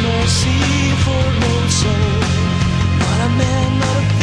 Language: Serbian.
mercy for no soul. Not a man, not a